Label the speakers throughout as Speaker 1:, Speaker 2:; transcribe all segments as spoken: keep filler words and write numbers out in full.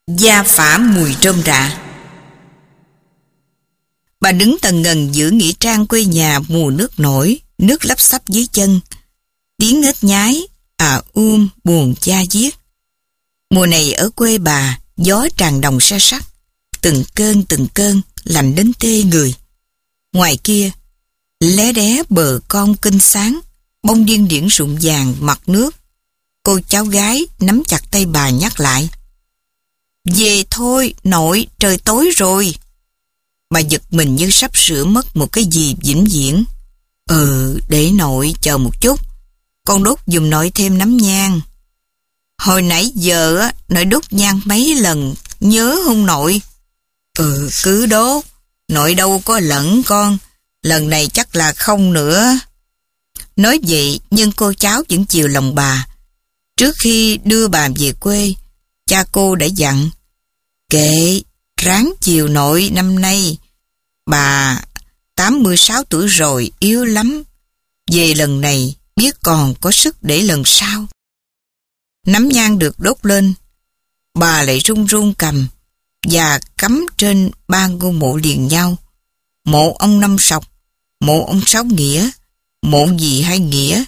Speaker 1: Da phả mùi rơm rạ. Bà đứng tần ngần giữa nghĩa trang quê nhà mùa nước nổi, nước lấp xấp dưới chân. Tiếng ếch nhái, à um buồn cha diết. Mùa này ở quê bà, gió tràn đồng se sắt, từng cơn từng cơn, lạnh đến tê người. Ngoài kia, lé đé bờ con kênh sáng, bông điên điển rụng vàng mặt nước. Cô cháu gái nắm chặt tay bà nhắc lại. Về thôi, nội, trời tối rồi. Bà giật mình như sắp sửa mất một cái gì vĩnh viễn. Ừ, để nội chờ một chút. Con đốt giùm nội thêm nắm nhang. Hồi nãy giờ á, nội đốt nhang mấy lần, nhớ không nội? Ừ, cứ đốt. Nội đâu có lẫn con. Lần này chắc là không nữa. Nói vậy nhưng cô cháu vẫn chiều lòng bà. Trước khi đưa bà về quê, cha cô đã dặn. Kệ, ráng chiều nội năm nay. Bà tám mươi sáu tuổi rồi, yếu lắm. Về lần này biết còn có sức để lần sau. Nắm nhang được đốt lên, bà lại run run cầm và cắm trên ba ngôi mộ liền nhau. Mộ ông Năm Sọc, mộ ông Sáu Nghĩa, mộ dì Hai Nghĩa.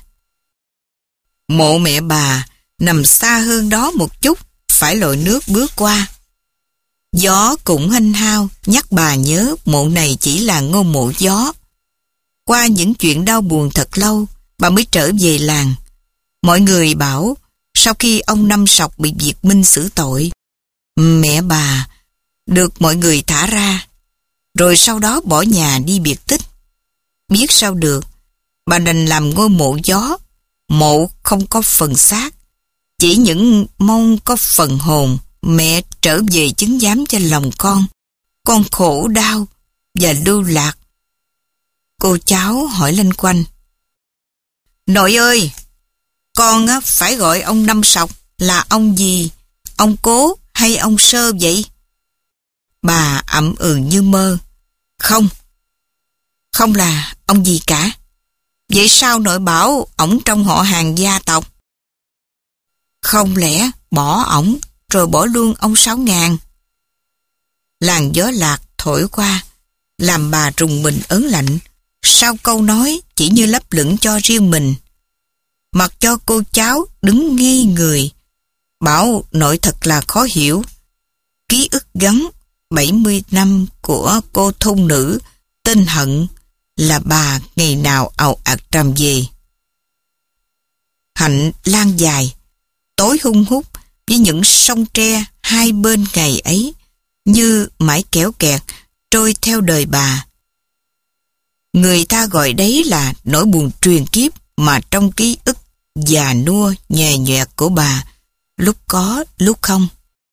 Speaker 1: Mộ mẹ bà nằm xa hơn đó một chút, phải lội nước bước qua. Gió cũng hanh hao nhắc bà nhớ mộ này chỉ là ngôi mộ gió. Qua những chuyện đau buồn thật lâu, bà mới trở về làng. Mọi người bảo sau khi ông Năm Sọc bị Việt Minh xử tội, mẹ bà được mọi người thả ra, rồi sau đó bỏ nhà đi biệt tích. Biết sao được, bà đành làm ngôi mộ gió, mộ không có phần xác, chỉ những mong có phần hồn mẹ trở về chứng giám cho lòng con. Con khổ đau và lưu lạc. Cô cháu hỏi loanh quanh. Nội ơi, con á, phải gọi ông Năm Sọc là ông gì, ông Cố hay ông Sơ vậy? Bà ậm ừ như mơ. Không, không là ông gì cả. Vậy sao nội bảo ổng trong họ hàng gia tộc? Không lẽ bỏ ổng rồi bỏ luôn ông Sáu Ngàn? Làn gió lạc thổi qua, làm bà rùng mình ớn lạnh. Sau câu nói chỉ như lấp lửng cho riêng mình. Mặc cho cô cháu đứng ngây người, bảo nội thật là khó hiểu. Ký ức gắn bảy mươi năm của cô thôn nữ tên Hận là bà ngày nào ào ạt trầm về. Hạnh lan dài, tối hun hút với những sông tre hai bên ngày ấy như mãi kéo kẹt trôi theo đời bà. Người ta gọi đấy là nỗi buồn truyền kiếp mà trong ký ức già nua nhè nhẹt của bà, lúc có lúc không.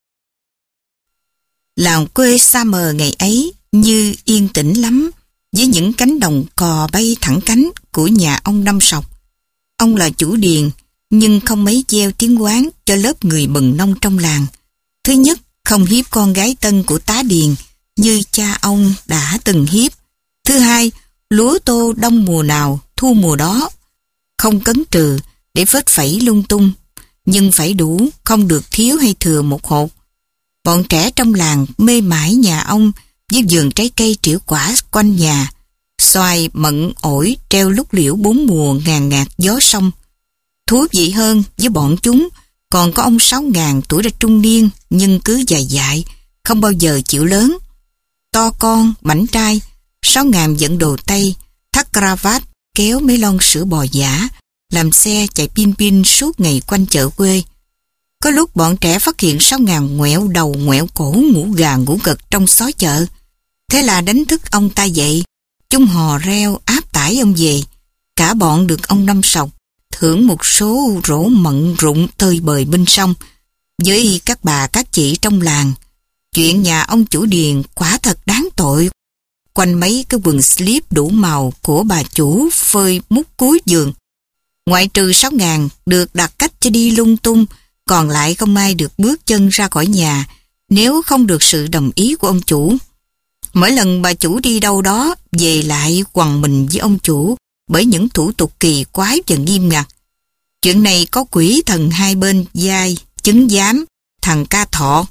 Speaker 1: Làng quê xa mờ ngày ấy như yên tĩnh lắm, với những cánh đồng cò bay thẳng cánh của nhà ông Năm Sọc. Ông là chủ điền, nhưng không mấy gieo tiếng oán cho lớp người bần nông trong làng. Thứ nhất, không hiếp con gái tân của tá điền như cha ông đã từng hiếp. Thứ hai, lúa tô đông mùa nào thu mùa đó, không cấn trừ để phết phẩy lung tung, nhưng phải đủ, không được thiếu hay thừa một hột. Bọn trẻ trong làng mê mải nhà ông với vườn trái cây trĩu quả quanh nhà, xoài, mận, ổi treo lúc liễu bốn mùa ngàn ngạt gió sông. Thú vị hơn với bọn chúng còn có ông Sáu Ngàn tuổi đã trung niên nhưng cứ dài dại, không bao giờ chịu lớn. To con, mảnh trai, Sáu Ngàn dẫn đồ Tây, thắt cravat, kéo mấy lon sữa bò giả, làm xe chạy pin pin suốt ngày quanh chợ quê. Có lúc bọn trẻ phát hiện Sáu Ngàn ngoẹo đầu ngoẹo cổ ngủ gà ngủ gật trong xó chợ. Thế là đánh thức ông ta dậy, chúng hò reo áp tải ông về. Cả bọn được ông Năm Sọc thưởng một số rổ mận rụng tơi bời bên sông. Với các bà các chị trong làng, chuyện nhà ông chủ điền quả thật đáng tội. Quanh mấy cái quần slip đủ màu của bà chủ phơi mút cuối giường, ngoại trừ Sáu Ngàn được đặt cách cho đi lung tung, còn lại không ai được bước chân ra khỏi nhà nếu không được sự đồng ý của ông chủ. Mỗi lần bà chủ đi đâu đó, về lại quằn mình với ông chủ bởi những thủ tục kỳ quái và nghiêm ngặt. Chuyện này có quỷ thần hai bên vai, chứng giám, thằng Ca Thọ,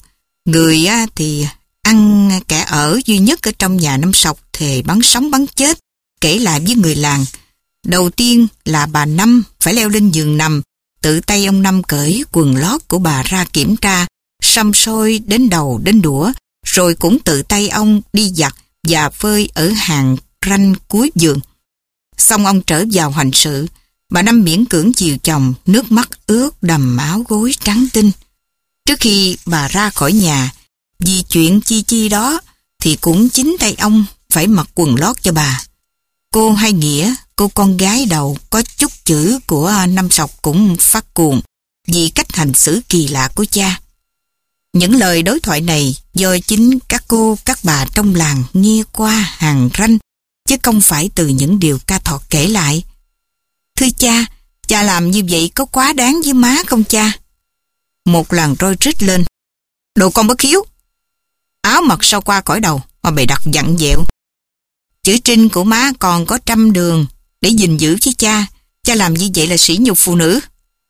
Speaker 1: Người á, thì ăn kẻ ở duy nhất ở trong nhà Năm Sọc thề bắn sống bắn chết, kể lại với người làng. Đầu tiên là bà Năm phải leo lên giường nằm, tự tay ông Năm cởi quần lót của bà ra kiểm tra, xăm soi đến đầu đến đũa, rồi cũng tự tay ông đi giặt và phơi ở hàng ranh cuối giường. Xong ông trở vào hành sự, bà Năm miễn cưỡng chiều chồng, nước mắt ướt đầm áo gối trắng tinh. Trước khi bà ra khỏi nhà, vì chuyện chi chi đó, thì cũng chính tay ông phải mặc quần lót cho bà. Cô Hai Nghĩa, cô con gái đầu có chút chữ của Năm Sọc cũng phát cuồng vì cách hành xử kỳ lạ của cha. Những lời đối thoại này do chính các cô các bà trong làng nghe qua hàng ranh, chứ không phải từ những điều ca thọt kể lại. Thưa cha, cha làm như vậy có quá đáng với má không cha? Một làng roi rít lên. Đồ con bất hiếu! Áo mặc sao qua cõi đầu mà bày đặt dặn dẹo. Chữ trinh của má còn có trăm đường để gìn giữ chứ cha. Cha làm như vậy là sỉ nhục phụ nữ.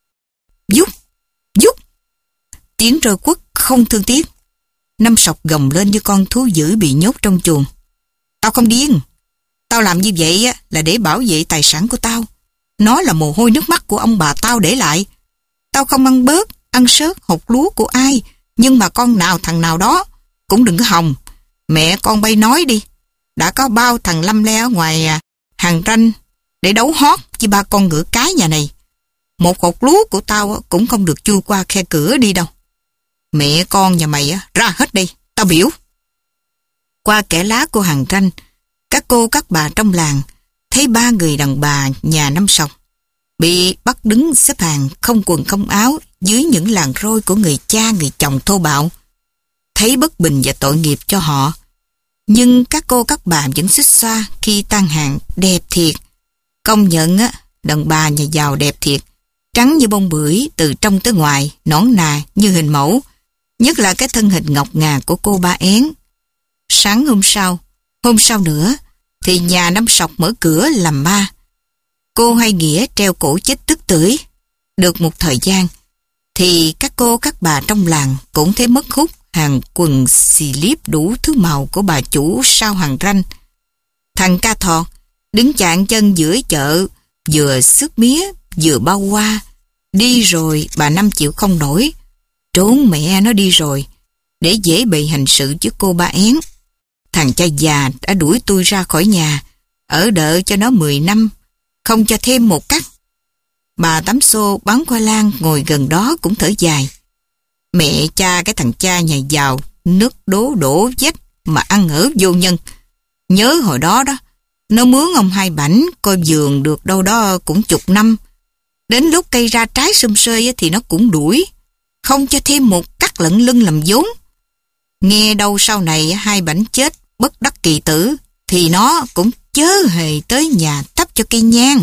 Speaker 1: Dút! Dút! Tiếng roi quất không thương tiếc. Năm Sọc gầm lên như con thú dữ bị nhốt trong chuồng. Tao không điên. Tao làm như vậy là để bảo vệ tài sản của tao. Nó là mồ hôi nước mắt của ông bà tao để lại. Tao không ăn bớt, ăn sớt, hột lúa của ai. Nhưng mà con nào thằng nào đó cũng đừng có hòng. Mẹ con bay nói đi. Đã có bao thằng lâm le ở ngoài hàng ranh để đấu hót với ba con ngựa cái nhà này. Một hột lúa của tao cũng không được chui qua khe cửa đi đâu. Mẹ con nhà mày ra hết đi, tao biểu. Qua kẻ lá của hàng ranh, các cô các bà trong làng thấy ba người đàn bà nhà Năm Sọc bị bắt đứng xếp hàng không quần không áo dưới những làn roi của người cha người chồng thô bạo. Thấy bất bình và tội nghiệp cho họ, nhưng các cô các bà vẫn xích xoa khi tan hàng đẹp thiệt. Công nhận á, đàn bà nhà giàu đẹp thiệt, trắng như bông bưởi từ trong tới ngoài, nõn nà như hình mẫu, nhất là cái thân hình ngọc ngà của cô Ba Én. Sáng hôm sau, hôm sau nữa, thì nhà Năm Sọc mở cửa làm ma. Cô Hai Nghĩa treo cổ chết tức tưởi. Được một thời gian, thì các cô các bà trong làng cũng thấy mất hút hàng quần xì liếp đủ thứ màu của bà chủ sau hàng ranh. Thằng Ca Thọt đứng chạng chân giữa chợ, vừa xước mía vừa bao qua. Đi rồi bà Năm chịu không nổi, trốn mẹ nó đi rồi để dễ bị hành sự với cô Ba Én. Thằng cha già đã đuổi tôi ra khỏi nhà, ở đợi cho nó mười năm, không cho thêm một cắt. Bà Tám Xô bán khoai lang ngồi gần đó cũng thở dài. Mẹ cha cái thằng cha nhà giàu, nước đố đổ vách mà ăn ở vô nhân. Nhớ hồi đó đó, nó mướn ông Hai Bảnh coi vườn được đâu đó cũng chục năm. Đến lúc cây ra trái sum sơi thì nó cũng đuổi, không cho thêm một cắt lận lưng làm vốn. Nghe đâu sau này Hai Bảnh chết bất đắc kỳ tử, thì nó cũng chớ hề tới nhà tấp cho cây nhang.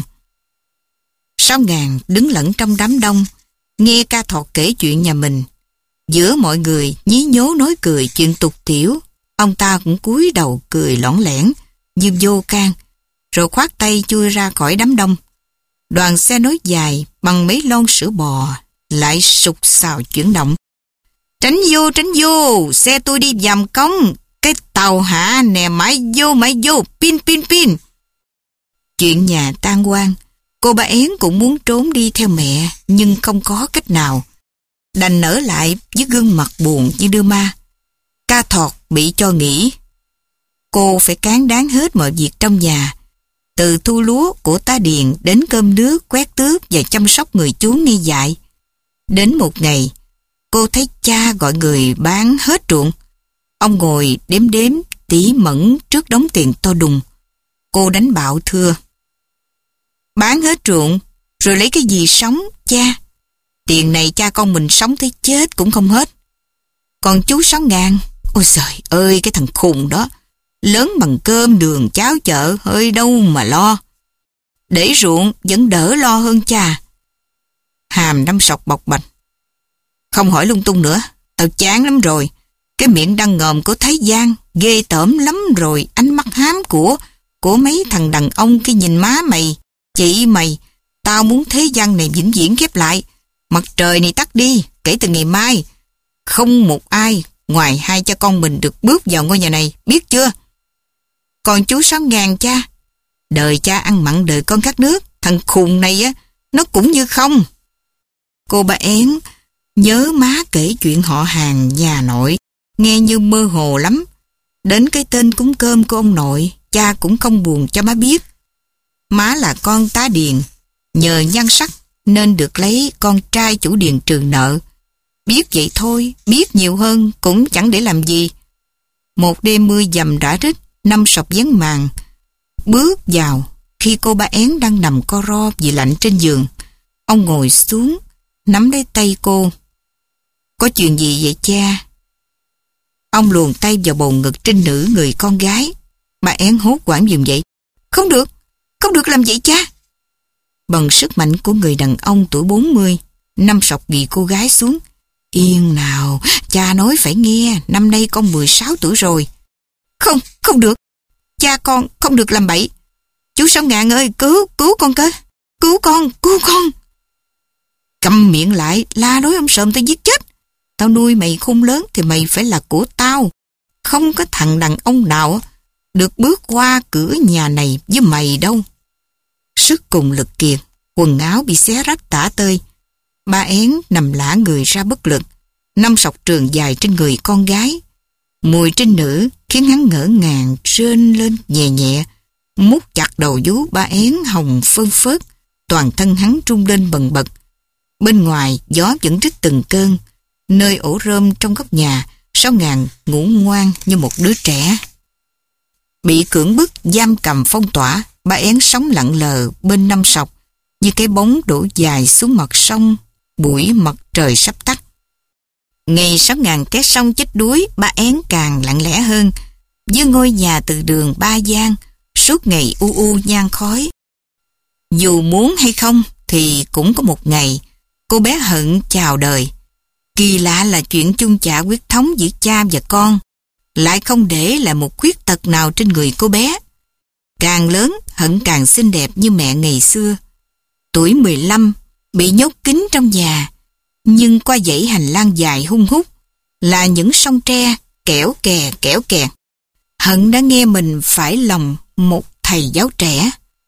Speaker 1: Sáu Ngàn đứng lẫn trong đám đông, nghe Ca Thọt kể chuyện nhà mình. Giữa mọi người nhí nhố nói cười chuyện tục tiểu, ông ta cũng cúi đầu cười lõng lẻn như vô can, rồi khoát tay chui ra khỏi đám đông. Đoàn xe nối dài bằng mấy lon sữa bò lại sục sào chuyển động. Tránh vô, tránh vô, xe tôi đi dầm cống, cái tàu hả nè, mãi vô, mãi vô, pin, pin, pin. Chuyện nhà tan hoang, cô Ba Én cũng muốn trốn đi theo mẹ, nhưng không có cách nào. Đành nở lại với gương mặt buồn như đưa ma. Ca Thọt bị cho nghỉ. Cô phải cán đáng hết mọi việc trong nhà, từ thu lúa của tá điền đến cơm nước, quét tước và chăm sóc người chú nghi dại. Đến một ngày, cô thấy cha gọi người bán hết ruộng. Ông ngồi đếm đếm tỉ mẩn trước đống tiền to đùng. Cô đánh bạo thưa: Bán hết ruộng rồi lấy cái gì sống cha? Tiền này cha con mình sống tới chết cũng không hết. Còn chú Sáu Ngàn, ôi trời ơi, cái thằng khùng đó, lớn bằng cơm đường cháo chợ, hơi đâu mà lo. Để ruộng vẫn đỡ lo hơn cha. Hàm Năm Sọc bộc bạch: Không hỏi lung tung nữa, tao chán lắm rồi. Cái miệng đăng ngòm của Thái Giang ghê tởm lắm rồi. Ánh mắt hám của của mấy thằng đàn ông khi nhìn má mày, chị mày. Tao muốn thế gian này vĩnh viễn khép lại. Mặt trời này tắt đi, kể từ ngày mai không một ai ngoài hai cha con mình được bước vào ngôi nhà này, biết chưa? Còn chú Sáu Ngàn cha, đời cha ăn mặn đời con khát nước, thằng khùng này á, nó cũng như không. Cô Ba Én nhớ má kể chuyện họ hàng nhà nội, nghe như mơ hồ lắm. Đến cái tên cúng cơm của ông nội, cha cũng không buồn cho má biết. Má là con tá điền, nhờ nhan sắc nên được lấy con trai chủ điền trừ nợ. Biết vậy thôi, biết nhiều hơn cũng chẳng để làm gì. Một đêm mưa dầm đã rít, Năm Sọc vén màn bước vào khi cô Ba Én đang nằm co ro vì lạnh trên giường. Ông ngồi xuống, nắm lấy tay cô. Có chuyện gì vậy cha? Ông luồn tay vào bầu ngực trinh nữ người con gái. Bà Én hốt hoảng dừng dậy. Không được, không được làm vậy cha. Bằng sức mạnh của người đàn ông tuổi bốn mươi, Năm Sọc ghi cô gái xuống. Yên nào, cha nói phải nghe, năm nay con mười sáu tuổi rồi. Không, không được, cha con không được làm bậy. Chú Sáu Ngàn ơi, cứu, cứu con cơ, cứu con, cứu con. Câm miệng lại, la đối ông Sợm tao giết chết. Tao nuôi mày khôn lớn thì mày phải là của tao. Không có thằng đàn ông nào được bước qua cửa nhà này với mày đâu. Sức cùng lực kiệt, quần áo bị xé rách tả tơi. Ba Én nằm lả người ra bất lực. Năm Sọc trường dài trên người con gái. Mùi trinh nữ khiến hắn ngỡ ngàng rên lên nhẹ nhẹ, mút chặt đầu vú Ba Én hồng phơn phớt, toàn thân hắn rung lên bần bật. Bên ngoài gió vẫn rít từng cơn. Nơi ổ rơm trong góc nhà, Sáu Ngàn ngủ ngoan như một đứa trẻ. Bị cưỡng bức giam cầm phong tỏa, Ba Én sống lặng lờ bên Năm Sọc như cái bóng đổ dài xuống mặt sông buổi mặt trời sắp tắt. Ngày Sáu Ngàn té xong chết đuối, Ba Én càng lặng lẽ hơn. Với ngôi nhà từ đường Ba Giang suốt ngày u u nhang khói. Dù muốn hay không thì cũng có một ngày cô bé Hận chào đời. Kỳ lạ là chuyện chung chạ huyết thống giữa cha và con lại không để lại một khuyết tật nào trên người cô bé. Càng lớn, Hận càng xinh đẹp như mẹ ngày xưa. Tuổi mười lăm, bị nhốt kín trong nhà, nhưng qua dãy hành lang dài hun hút là những song tre kẽo kè kẽo kè. Hận đã nghe mình phải lòng một thầy giáo trẻ.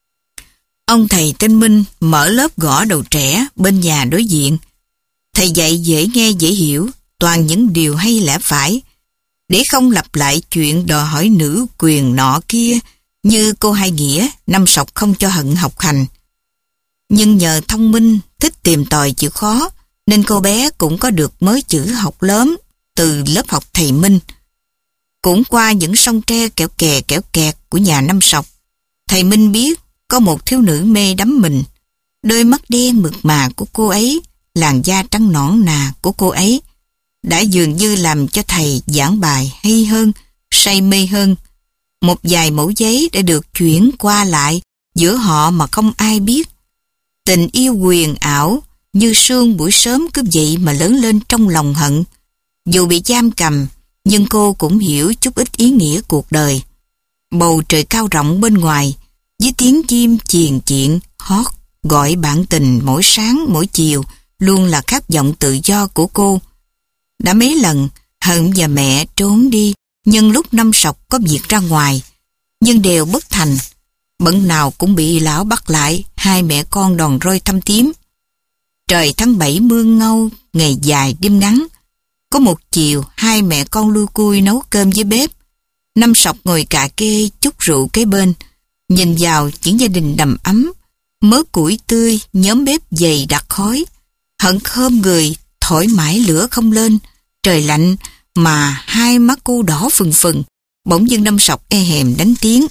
Speaker 1: Ông thầy tên Minh mở lớp gõ đầu trẻ bên nhà đối diện. Thầy dạy dễ nghe dễ hiểu, toàn những điều hay lẽ phải, để không lặp lại chuyện đòi hỏi nữ quyền nọ kia như cô Hai Nghĩa. Năm Sọc không cho Hận học hành. Nhưng nhờ thông minh, thích tìm tòi chịu khó, nên cô bé cũng có được mới chữ học lớn từ lớp học thầy Minh. Cũng qua những song tre kẹo kè kẹo kẹt của nhà Năm Sọc, thầy Minh biết có một thiếu nữ mê đắm mình. Đôi mắt đen mượt mà của cô ấy, làn da trắng nõn nà của cô ấy đã dường như làm cho thầy giảng bài hay hơn, say mê hơn. Một vài mẩu giấy đã được chuyển qua lại giữa họ mà không ai biết. Tình yêu huyền ảo như sương buổi sớm cứ vậy mà lớn lên trong lòng Hận. Dù bị giam cầm, nhưng cô cũng hiểu chút ít ý nghĩa cuộc đời. Bầu trời cao rộng bên ngoài, với tiếng chim chiền chiện hót gọi bạn tình mỗi sáng mỗi chiều, luôn là khát vọng tự do của cô. Đã mấy lần Hận và mẹ trốn đi nhân lúc Năm Sọc có việc ra ngoài, nhưng đều bất thành. Bận nào cũng bị lão bắt lại, hai mẹ con đòn roi thăm tím. Trời tháng bảy mưa ngâu, ngày dài đêm ngắn. Có một chiều, hai mẹ con lui cui nấu cơm dưới bếp. Năm Sọc ngồi cà kê chút rượu kế bên, nhìn vào những gia đình đầm ấm, mớ củi tươi, nhóm bếp dày đặc khói. Hận khom người, thổi mãi lửa không lên. Trời lạnh mà hai mắt cô đỏ phừng phừng. Bỗng dưng Năm Sọc e hèm đánh tiếng.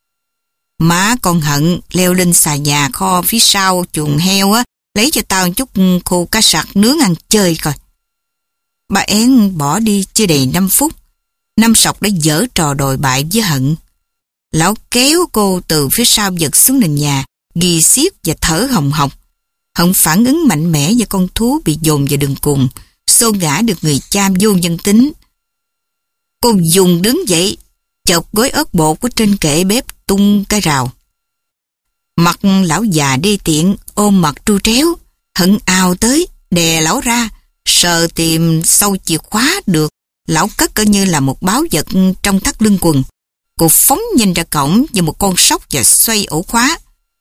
Speaker 1: Má con Hận, leo lên xà nhà kho phía sau chuồng heo á, lấy cho tao một chút khô cá sặc nướng ăn chơi coi. Bà Én bỏ đi chưa đầy năm phút. Năm Sọc đã giở trò đồi bại với Hận. Lão kéo cô từ phía sau giật xuống nền nhà, ghi xiết và thở hồng hộc. Hận phản ứng mạnh mẽ như con thú bị dồn vào đường cùng, xô ngã được người cha vô nhân tính. Cô dùng đứng dậy, chộp gói ớt bột của trên kệ bếp tung cái rào. Mặt lão già đê tiện ôm mặt tru tréo. Hận ào tới đè lão ra, sờ tìm sâu chìa khóa được lão cất coi như là một báu vật trong thắt lưng quần. Cô phóng nhanh ra cổng như một con sóc và xoay ổ khóa.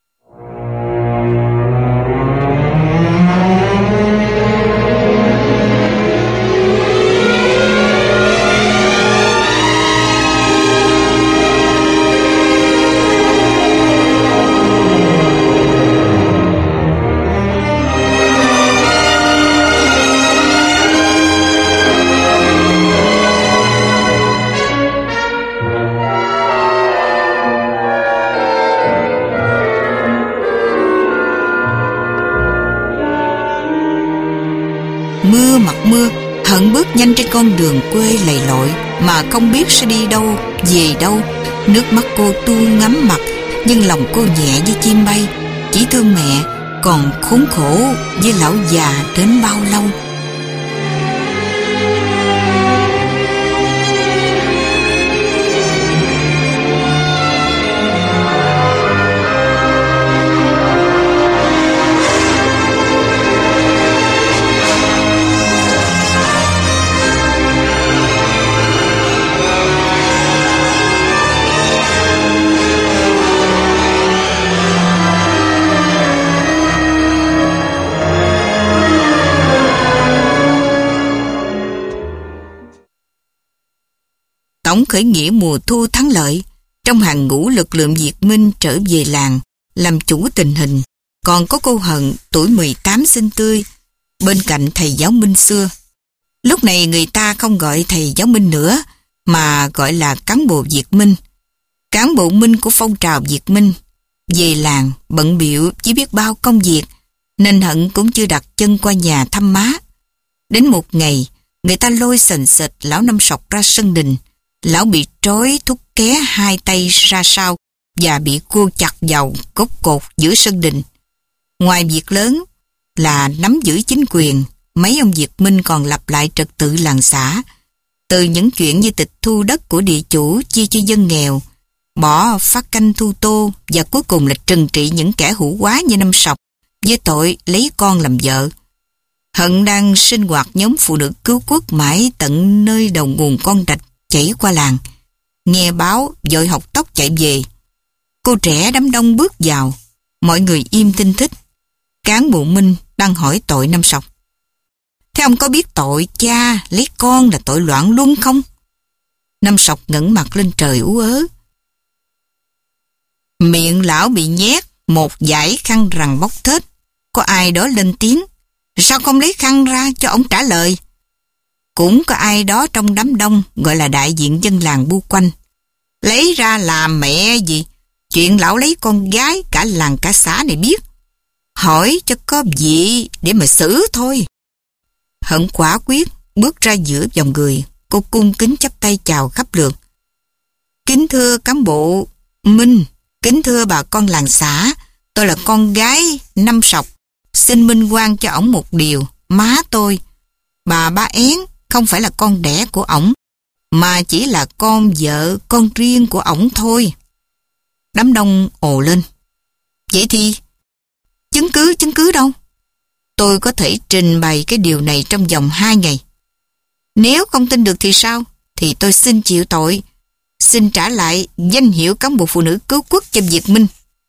Speaker 1: Mưa mặt mưa, Hận bước nhanh trên con đường quê lầy lội mà không biết sẽ đi đâu, về đâu. Nước mắt cô tuôn ngắm mặt, nhưng lòng cô nhẹ như chim bay. Chỉ thương mẹ, còn khốn khổ với lão già đến bao lâu. Tổng khởi nghĩa mùa thu thắng lợi. Trong hàng ngũ lực lượng Việt Minh trở về làng, làm chủ tình hình. Còn có cô Hận, tuổi mười tám xinh tươi, bên cạnh thầy giáo Minh xưa. Lúc này người ta không gọi thầy giáo Minh nữa, mà gọi là cán bộ Việt Minh. Cán bộ Minh của phong trào Việt Minh. Về làng, bận bịu chỉ biết bao công việc, nên Hận cũng chưa đặt chân qua nhà thăm má. Đến một ngày, người ta lôi sền sệt lão Năm Sọc ra sân đình. Lão bị trói thúc ké hai tay ra sau và bị cua chặt vào gốc cột giữa sân đình. Ngoài việc lớn là nắm giữ chính quyền, mấy ông Việt Minh còn lập lại trật tự làng xã. Từ những chuyện như tịch thu đất của địa chủ chia cho dân nghèo, bỏ phát canh thu tô, và cuối cùng là trừng trị những kẻ hủ quá như Năm Sọc với tội lấy con làm vợ. Hận đang sinh hoạt nhóm phụ nữ cứu quốc mãi tận nơi đầu nguồn con rạch chảy qua làng. Nghe báo vội học tóc chạy về. Cô trẻ đám đông bước vào, mọi người im tinh thích. Cán bộ Minh đang hỏi tội Năm Sọc. Thế ông có biết tội cha lấy con là tội loạn luân không? Năm Sọc ngẩng mặt lên trời ú ớ. Miệng lão bị nhét một dải khăn rằng bóc thết. Có ai đó lên tiếng. Sao không lấy khăn ra cho ông trả lời? Cũng có ai đó trong đám đông gọi là đại diện dân làng bu quanh. Lấy ra làm mẹ gì? Chuyện lão lấy con gái cả làng cả xã này biết. Hỏi cho có gì để mà xử thôi. Hận quả quyết bước ra giữa dòng người. Cô cung kính chắp tay chào khắp lượt. Kính thưa cán bộ Minh, kính thưa bà con làng xã, tôi là con gái Năm Sọc. Xin minh oan cho ổng một điều. Má tôi, bà Ba Én, không phải là con đẻ của ổng, mà chỉ là con vợ, con riêng của ổng thôi. Đám đông ồ lên. Vậy thì chứng cứ, chứng cứ đâu? Tôi có thể trình bày cái điều này trong vòng hai ngày. Nếu không tin được thì sao? Thì tôi xin chịu tội, xin trả lại danh hiệu cán bộ phụ nữ cứu quốc cho Việt Minh.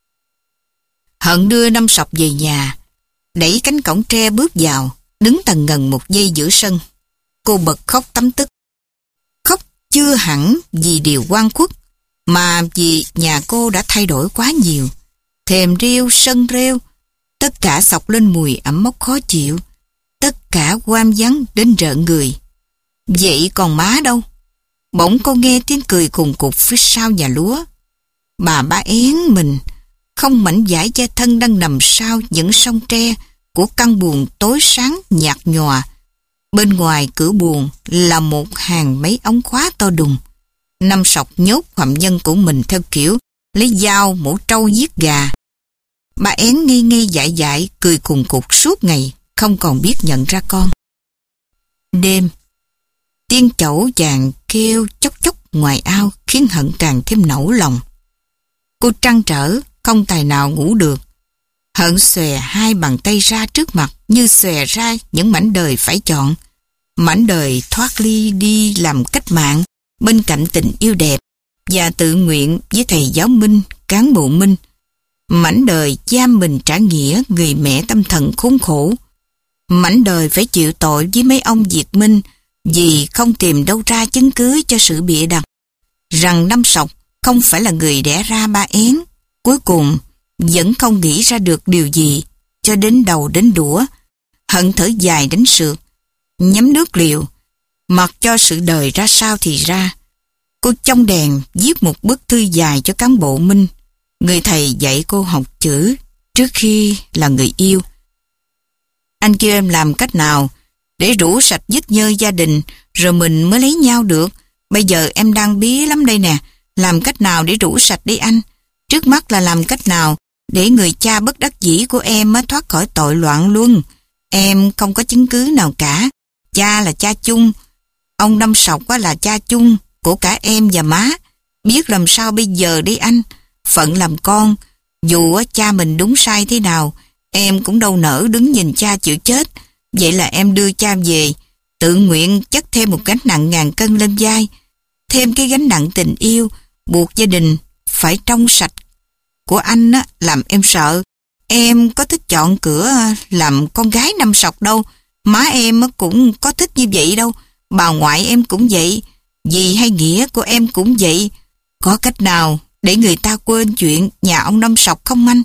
Speaker 1: Hận đưa Năm Sọc về nhà, đẩy cánh cổng tre bước vào, đứng tần ngần một giây giữa sân. Cô bật khóc tấm tức. Khóc chưa hẳn vì điều oan khuất, mà vì nhà cô đã thay đổi quá nhiều. Thềm rêu, sân rêu, tất cả xộc lên mùi ẩm mốc khó chịu. Tất cả oam vắng đến rợn người. Vậy còn má đâu? Bỗng cô nghe tiếng cười khùng khục phía sau nhà lúa. Bà Ba Én mình, không mảnh vải che thân đang nằm sau những song tre của căn buồng tối sáng nhạt nhòa. Bên ngoài cửa buồng là một hàng mấy ống khóa to đùng. Năm Sọc nhốt phạm nhân của mình theo kiểu lấy dao mổ trâu giết gà. Bà Én nghi nghi dại dại, cười khùng khục suốt ngày, không còn biết nhận ra con. Đêm, tiếng chẩu chàng kêu chốc chốc ngoài ao khiến Hận càng thêm nẫu lòng. Cô trăn trở, không tài nào ngủ được. Hận xòe hai bàn tay ra trước mặt như xòe ra những mảnh đời phải chọn. mảnh đời thoát ly đi làm cách mạng bên cạnh tình yêu đẹp và tự nguyện với thầy giáo Minh, cán bộ Minh. Mảnh đời giam mình trả nghĩa người mẹ tâm thần khốn khổ. Mảnh đời phải chịu tội với mấy ông Việt Minh vì không tìm đâu ra chứng cứ cho sự bịa đặt rằng Năm Sọc không phải là người đẻ ra Ba Én. Cuối cùng vẫn không nghĩ ra được điều gì, cho đến đầu đến đũa, hận thở dài đánh sượt, nhắm nước liều, mặc cho sự đời ra sao thì ra. Cô trong đèn viết một bức thư dài cho cán bộ Minh, người thầy dạy cô học chữ trước khi là người yêu. Anh kêu em làm cách nào để rũ sạch vết nhơ gia đình rồi mình mới lấy nhau được. Bây giờ em đang bí lắm đây nè. Làm cách nào để rũ sạch đi anh? Trước mắt là làm cách nào để người cha bất đắc dĩ của em mới thoát khỏi tội loạn luân. Em không có chứng cứ nào cả. Cha là cha chung. Ông Năm Sọc là cha chung của cả em và má. Biết làm sao bây giờ đi anh? Phận làm con, dù cha mình đúng sai thế nào, em cũng đâu nỡ đứng nhìn cha chịu chết. Vậy là em đưa cha về, tự nguyện chất thêm một gánh nặng ngàn cân lên vai, thêm cái gánh nặng tình yêu, buộc gia đình phải trong sạch của anh á, làm em sợ. Em có thích chọn cửa làm con gái Năm Sọc đâu, má em cũng có thích như vậy đâu, bà ngoại em cũng vậy, dì hay nghĩa của em cũng vậy. Có cách nào để người ta quên chuyện nhà ông Năm Sọc không anh?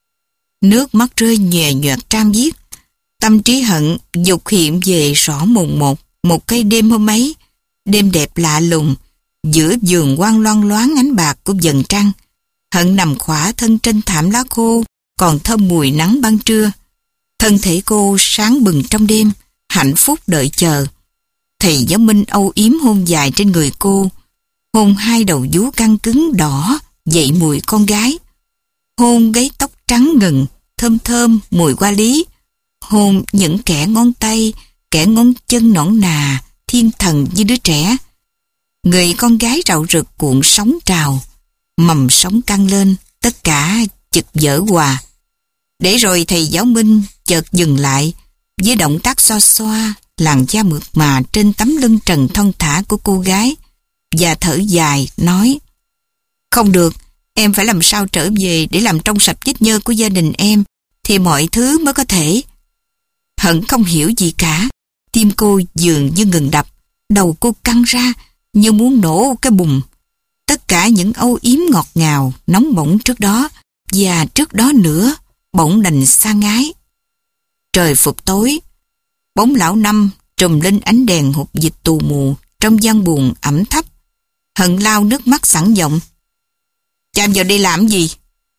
Speaker 1: Nước mắt rơi nhòe nhoẹt trang viết. Tâm trí Hận dục hiện về rõ mồn một, một cái đêm hôm ấy, đêm đẹp lạ lùng, giữa vườn quang loang loáng ánh bạc của dần trăng. Hận nằm khỏa thân trên thảm lá khô, còn thơm mùi nắng ban trưa. Thân thể cô sáng bừng trong đêm, hạnh phúc đợi chờ. Thầy giáo Minh âu yếm hôn dài trên người cô, hôn hai đầu vú căng cứng đỏ, dậy mùi con gái. Hôn gáy tóc trắng ngần, thơm thơm mùi hoa lý. Hôn những kẻ ngón tay, kẻ ngón chân nõn nà, thiên thần như đứa trẻ. Người con gái rạo rực cuộn sóng trào, mầm sóng căng lên, tất cả chực dở hòa. Để rồi thầy giáo Minh chợt dừng lại, với động tác xoa xoa làn da mượt mà trên tấm lưng trần thon thả của cô gái, và thở dài nói: không được, em phải làm sao trở về để làm trong sạch vết nhơ của gia đình em, thì mọi thứ mới có thể. Hận không hiểu gì cả, tim cô dường như ngừng đập, đầu cô căng ra như muốn nổ cái bùng. Tất cả những âu yếm ngọt ngào, nóng bỏng trước đó và trước đó nữa bỗng đành xa ngái. Trời phục tối, bóng lão Năm trùm lên ánh đèn hộp dịch tù mù trong gian buồn ẩm thấp. Hận lau nước mắt sẵn giọng: cha em vào đây làm gì?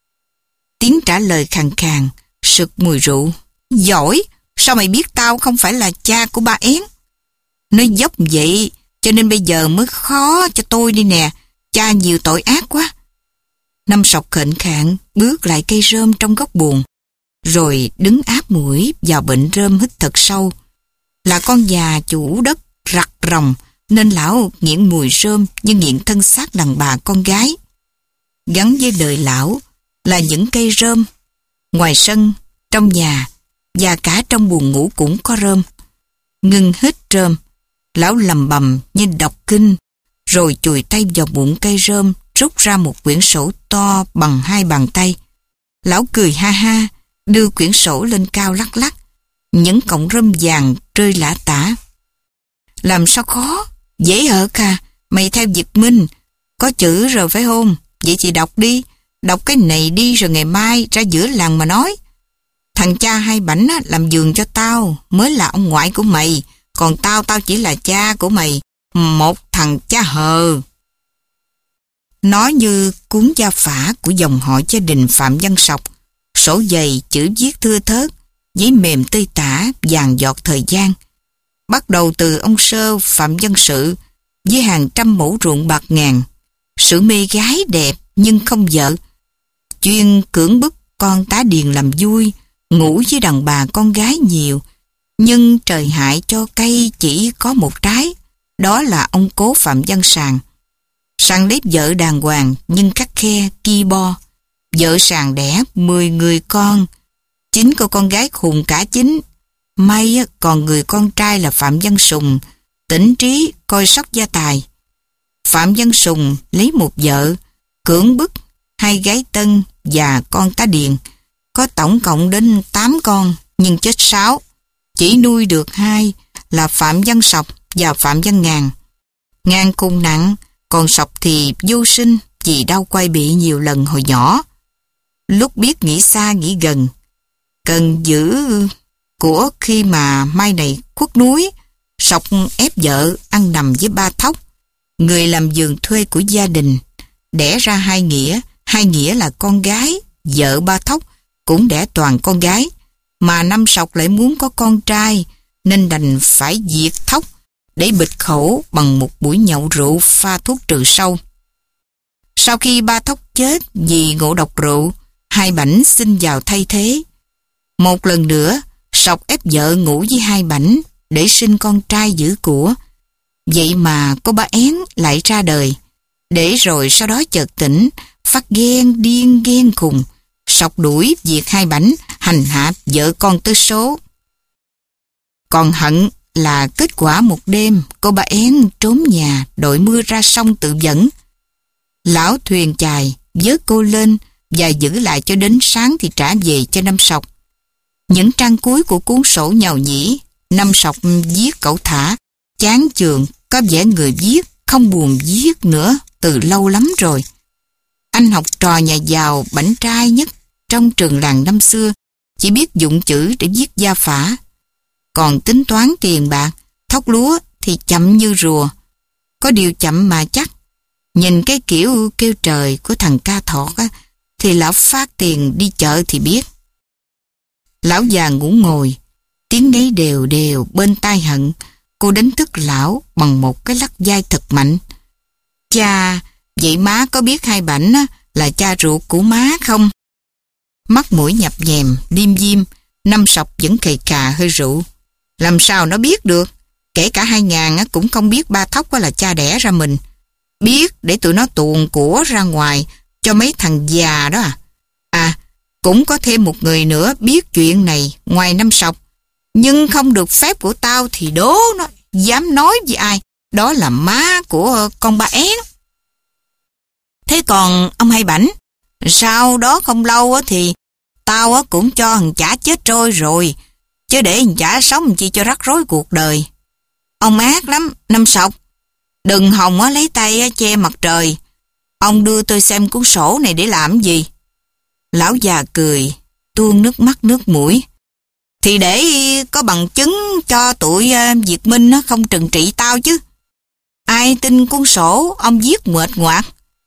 Speaker 1: Tiếng trả lời khàn khàn, sực mùi rượu: giỏi, sao mày biết tao không phải là cha của Ba Én? Nó dốc vậy cho nên bây giờ mới khó cho tôi đi nè, cha nhiều tội ác quá. Năm Sọc khệnh khạng bước lại cây rơm trong góc buồng, rồi đứng áp mũi vào bệnh rơm hít thật sâu. Là con già chủ đất rặt ròng nên lão nghiện mùi rơm như nghiện thân xác đàn bà con gái. Gắn với đời lão là những cây rơm, ngoài sân, trong nhà và cả trong buồng ngủ cũng có rơm. Ngưng hít rơm, lão lầm bầm như đọc kinh, rồi chùi tay vào bụng cây rơm, rút ra một quyển sổ to bằng hai bàn tay. Lão cười ha ha, đưa quyển sổ lên cao lắc lắc, những cọng rơm vàng rơi lả tả. Làm sao khó, dễ ợt à, mày theo Việt Minh, có chữ rồi phải không? Vậy thì đọc đi, đọc cái này đi rồi ngày mai ra giữa làng mà nói. Thằng cha hai bảnh á, làm giường cho tao, mới là ông ngoại của mày, còn tao, tao chỉ là cha của mày, một thằng cha hờ. Nói như cuốn gia phả của dòng họ gia đình Phạm Văn Sọc, sổ dày chữ viết thưa thớt, giấy mềm tơi tả, vàng giọt thời gian. Bắt đầu từ ông Sơ Phạm Văn Sự, với hàng trăm mẫu ruộng bạc ngàn, sự mê gái đẹp nhưng không vợ, chuyên cưỡng bức con tá điền làm vui, ngủ với đàn bà con gái nhiều, nhưng trời hại cho cây chỉ có một trái, đó là ông cố Phạm Văn Sàng. Sàng lấy vợ đàng hoàng nhưng khắt khe ki bo. Vợ Sàng đẻ mười người con, chín cô con gái khùng cả chín, may còn người con trai là Phạm Văn Sùng, tỉnh trí coi sóc gia tài. Phạm Văn Sùng lấy một vợ, cưỡng bức hai gái Tân và con tá Điền, có tổng cộng đến tám con, nhưng chết sáu, chỉ nuôi được hai là Phạm Văn Sọc và Phạm Văn Ngàn. Ngàn cùng nặng, còn Sọc thì vô sinh vì đau quai bị nhiều lần hồi nhỏ. Lúc biết nghĩ xa nghĩ gần, cần giữ của khi mà mai này khuất núi, Sọc ép vợ ăn nằm với ba Thóc, người làm giường thuê của gia đình, đẻ ra hai Nghĩa. Hai Nghĩa là con gái, vợ ba Thóc cũng đẻ toàn con gái, mà năm Sọc lại muốn có con trai, nên đành phải diệt Thóc để bịt khẩu bằng một buổi nhậu rượu pha thuốc trừ sâu. Sau khi ba Thóc chết vì ngộ độc rượu, Hai Bảnh xin vào thay thế. Một lần nữa, Sọc ép vợ ngủ với Hai Bảnh để sinh con trai giữ của. Vậy mà cô ba Én lại ra đời, để rồi sau đó chợt tỉnh, phát ghen điên ghen khùng. Sọc đuổi việc Hai Bảnh, hành hạ vợ con tới số. Còn Hận là kết quả một đêm cô ba Én trốn nhà đội mưa ra sông tự vẫn. Lão thuyền chài vớt cô lên và giữ lại cho đến sáng thì trả về cho năm Sọc. Những trang cuối của cuốn sổ nhàu nhĩ, năm Sọc viết cẩu thả, chán chường, có vẻ người viết không buồn viết nữa từ lâu lắm rồi. Anh học trò nhà giàu bảnh trai nhất trong trường làng năm xưa, chỉ biết dụng chữ để viết gia phả. Còn tính toán tiền bạc, thóc lúa thì chậm như rùa. Có điều chậm mà chắc. Nhìn cái kiểu kêu trời của thằng Ca Thọt á, thì lão phát tiền đi chợ thì biết. Lão già ngủ ngồi, tiếng ngáy đều đều bên tai Hận. Cô đánh thức lão bằng một cái lắc vai thật mạnh. Cha, vậy má có biết Hai Bảnh á, là cha ruột của má không? Mắt mũi nhập nhèm, liêm diêm, năm Sọc vẫn khề khà hơi rượu. Làm sao nó biết được? Kể cả Hai Ngàn á, cũng không biết ba Thóc là cha đẻ ra mình. Biết để tụi nó tuồn của ra ngoài cho mấy thằng già đó à. À, cũng có thêm một người nữa biết chuyện này ngoài năm Sọc. Nhưng không được phép của tao thì đố nó dám nói với ai. Đó là má của con ba Én. Thế còn ông Hai Bảnh, sau đó không lâu thì tao cũng cho thằng chả chết trôi rồi, chứ để thằng chả sống chi cho rắc rối cuộc đời. Ông ác lắm, năm Sọc. Đừng hòng lấy tay che mặt trời. Ông đưa tôi xem cuốn sổ này để làm gì? Lão già cười, tuôn nước mắt nước mũi. Thì để có bằng chứng cho tụi Việt Minh không trừng trị tao chứ. Ai tin cuốn sổ ông viết nguệch ngoạc.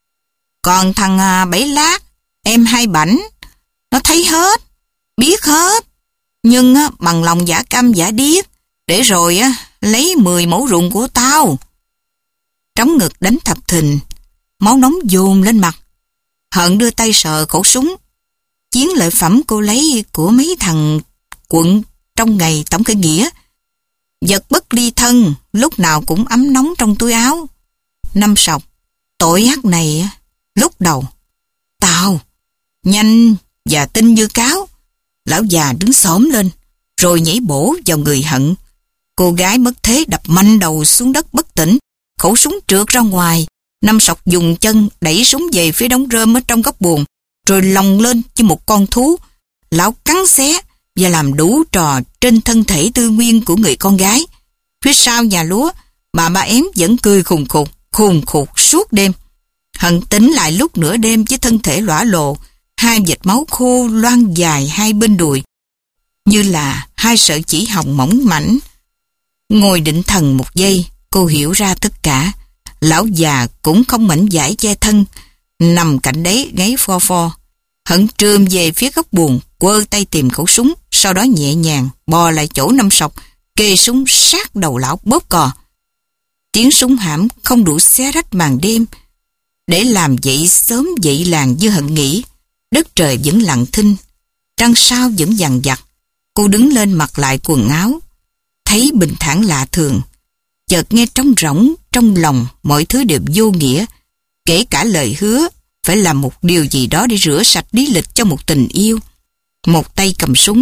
Speaker 1: Còn thằng Bảy Lát, em Hai Bảnh, nó thấy hết, biết hết. Nhưng bằng lòng giả câm giả điếc, để rồi lấy mười mẫu ruộng của tao. Trống ngực đánh thập thình, máu nóng dồn lên mặt. Hận đưa tay sờ khẩu súng. Chiến lợi phẩm cô lấy của mấy thằng quận trong ngày tổng khởi nghĩa. Vật bất ly thân, lúc nào cũng ấm nóng trong túi áo. Năm Sọc, tội ác này, lúc đầu, tao, nhanh và tinh như cáo. Lão già đứng xổm lên, rồi nhảy bổ vào người Hận. Cô gái mất thế đập mạnh đầu xuống đất bất tỉnh, khẩu súng trượt ra ngoài. Năm Sọc dùng chân đẩy súng về phía đống rơm ở trong góc buồng, rồi lồng lên như một con thú. Lão cắn xé và làm đủ trò trên thân thể tư nguyên của người con gái. Phía sau nhà lúa, bà ba Én vẫn cười khùng khục, khùng khục suốt đêm. Hận tỉnh lại lúc nửa đêm với thân thể lõa lồ, hai vệt máu khô loang dài hai bên đùi, như là hai sợi chỉ hồng mỏng mảnh. Ngồi định thần một giây, cô hiểu ra tất cả. Lão già cũng không mảnh vải che thân, nằm cạnh đấy gáy pho pho. Hận trườm về phía góc buồng, quơ tay tìm khẩu súng, sau đó nhẹ nhàng bò lại chỗ Năm Sọc, kê súng sát đầu lão bóp cò. Tiếng súng hãm không đủ xé rách màn đêm để làm dậy sớm dậy làng như Hận nghĩ. Đất trời vẫn lặng thinh, trăng sao vẫn dằn vặt. Cô đứng lên mặc lại quần áo, thấy bình thản lạ thường. Chợt nghe trống rỗng trong lòng, mọi thứ đều vô nghĩa, kể cả lời hứa phải làm một điều gì đó để rửa sạch lý lịch cho một tình yêu. Một tay cầm súng,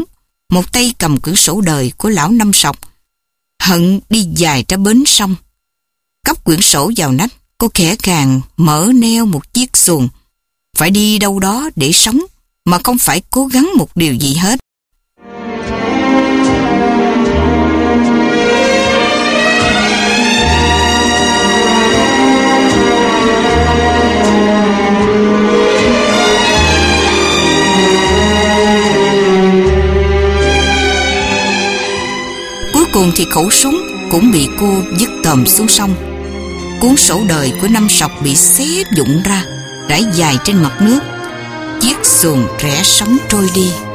Speaker 1: một tay cầm quyển sổ đời của lão Năm Sọc. Hận đi dài ra bến sông. Cắp quyển sổ vào nách, cô khẽ khàng mở neo một chiếc xuồng. Phải đi đâu đó để sống, mà không phải cố gắng một điều gì hết. Cuối cùng thì khẩu súng cũng bị cô vứt tòm xuống sông. Cuốn sổ đời của Năm Sọc bị xé vụn ra, rải dài trên mặt nước. Chiếc xuồng rẽ sóng trôi đi.